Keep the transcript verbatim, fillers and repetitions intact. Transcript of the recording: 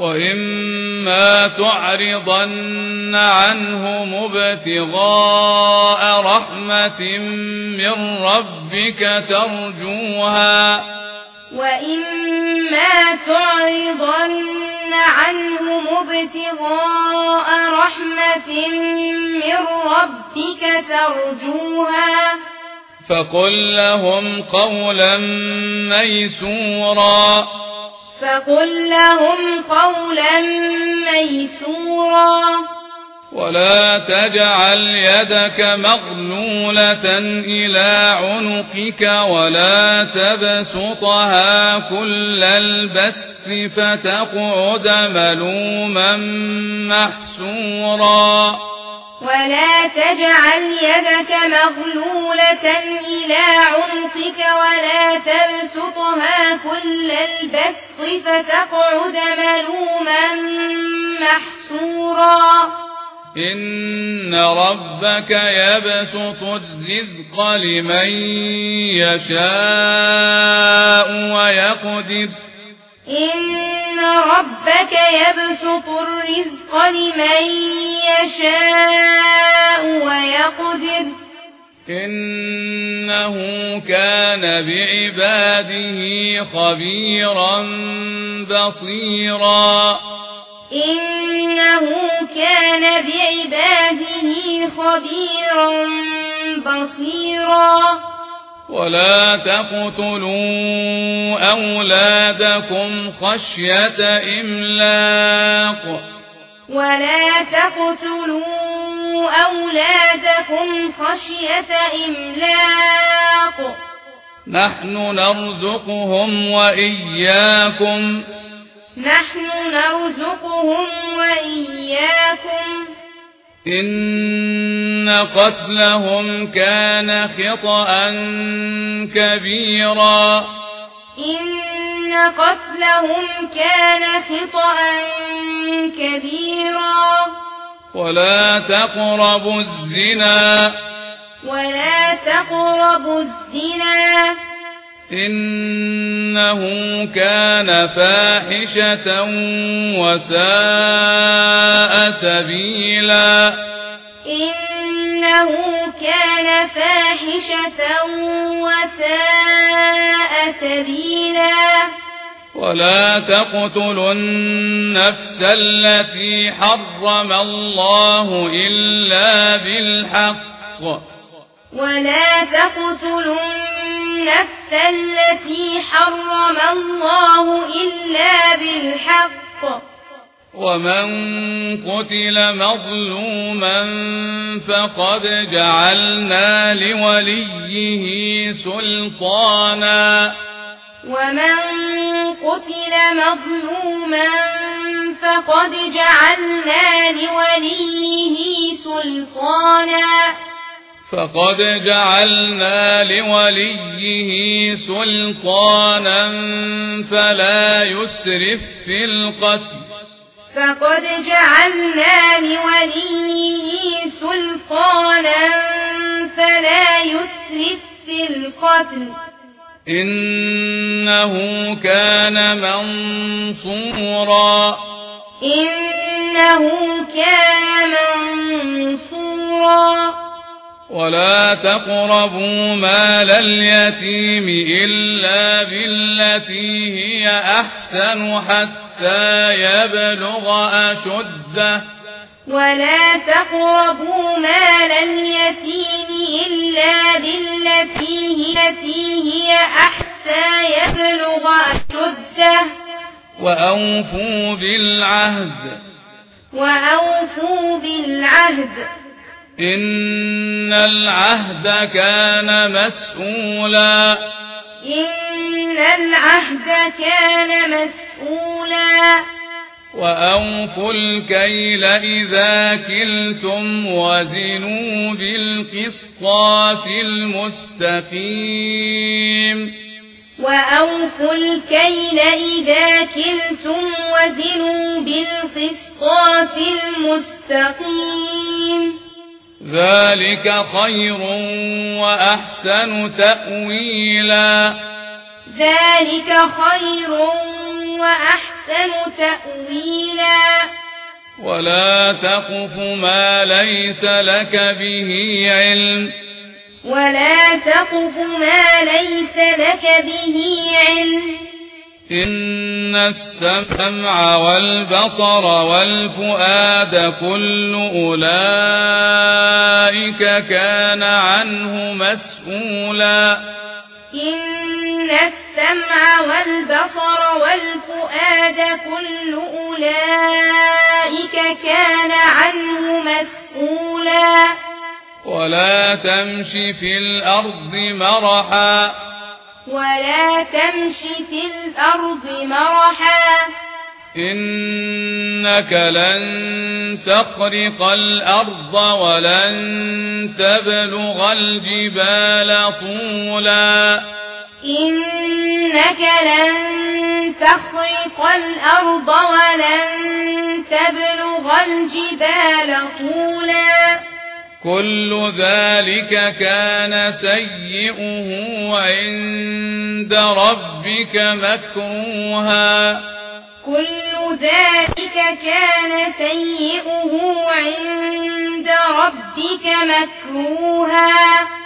وإما تعرضن عنهم ابتغاء رحمة من ربك ترجوها وإما تعرضن عنهم ابتغاء رحمة من ربك ترجوها فقل لهم قولا ميسورا فقل لهم قولا ميسورا ولا تجعل يدك مغلولة إلى عنقك ولا تبسطها كل البسط فتقعد ملوما محسورا ولا تجعل يدك مغلولة إلى عنقك ولا تبسطها كل البسط فتقعد ملوما محسورا إن ربك يبسط الرزق لمن يشاء ويقدر إن ربك يبسط الرزق لمن يشاء ويقدر إنه كان بعباده خبيرا بصيرا إنه كان بعباده خبيرا بصيرا ولا تقتلوا أولادكم خشية إملاق ولا تقتلوا أولادكم خشية إملاق نحن نرزقهم وإياكم نحن نرزقهم وإياكم إن قتلهم كان خطأ كبيرا إن قتلهم كان خطأ كبيرا ولا تقربوا الزنا ولا تقربوا الزنا إنه كان فاحشة وساء سبيلا إنه كان فاحشة وساء سبيلا ولا تقتلوا النفس التي حرم الله إلا بالحق ولا تقتلوا النفس التي حرم الله إلا بالحق ومن قتل مظلوما فقد جعلنا لوليه سلطانا ومن قتل مظلوما فقد جعلنا لوليه سلطانا فقد جعلنا لوليه سلطانا فلا يسرف في القتل فقد جعلنا لوليه سلطانا فلا يسرف في القتل إنه كان منصورا إنه كان منصورا ولا تقربوا مال اليتيم إلا بالتي هي أحسن حتى يبلغ أشده ولا تقربوا مال اليتيم إلا بالتي هي أحسن يبلغ أشده وأوفوا بالعهد وأوفوا بالعهد إن العهد كان مسؤولا إن العهد كان مسؤولا وأوفوا الكيل إذا كلتم وزنوا بالقسطاس المستقيم وأوفوا الكيل إذا كلتم وزنوا بالقسطاس المستقيم ذلك خير وأحسن تأويلا ذلك خير وأحسن تأويلا ولا تقف ما ليس لك به علم ولا تقف ما ليس لك به علم إن السمع والبصر والفؤاد كل أولئك كان عنه مسؤولا إن السمع والبصر والفؤاد كل أولئك كان عنه مسؤولا ولا تمش في الأرض مرحا ولا تمش في الأرض مرحا إنك لن تخرق الأرض ولن تبلغ الجبال طولا إنك لن تخرق الأرض ولن تبلغ الجبال طولا كل ذلك كان سيئه عند ربك مكروها كل ذلك كان سيئه عند ربك مكروها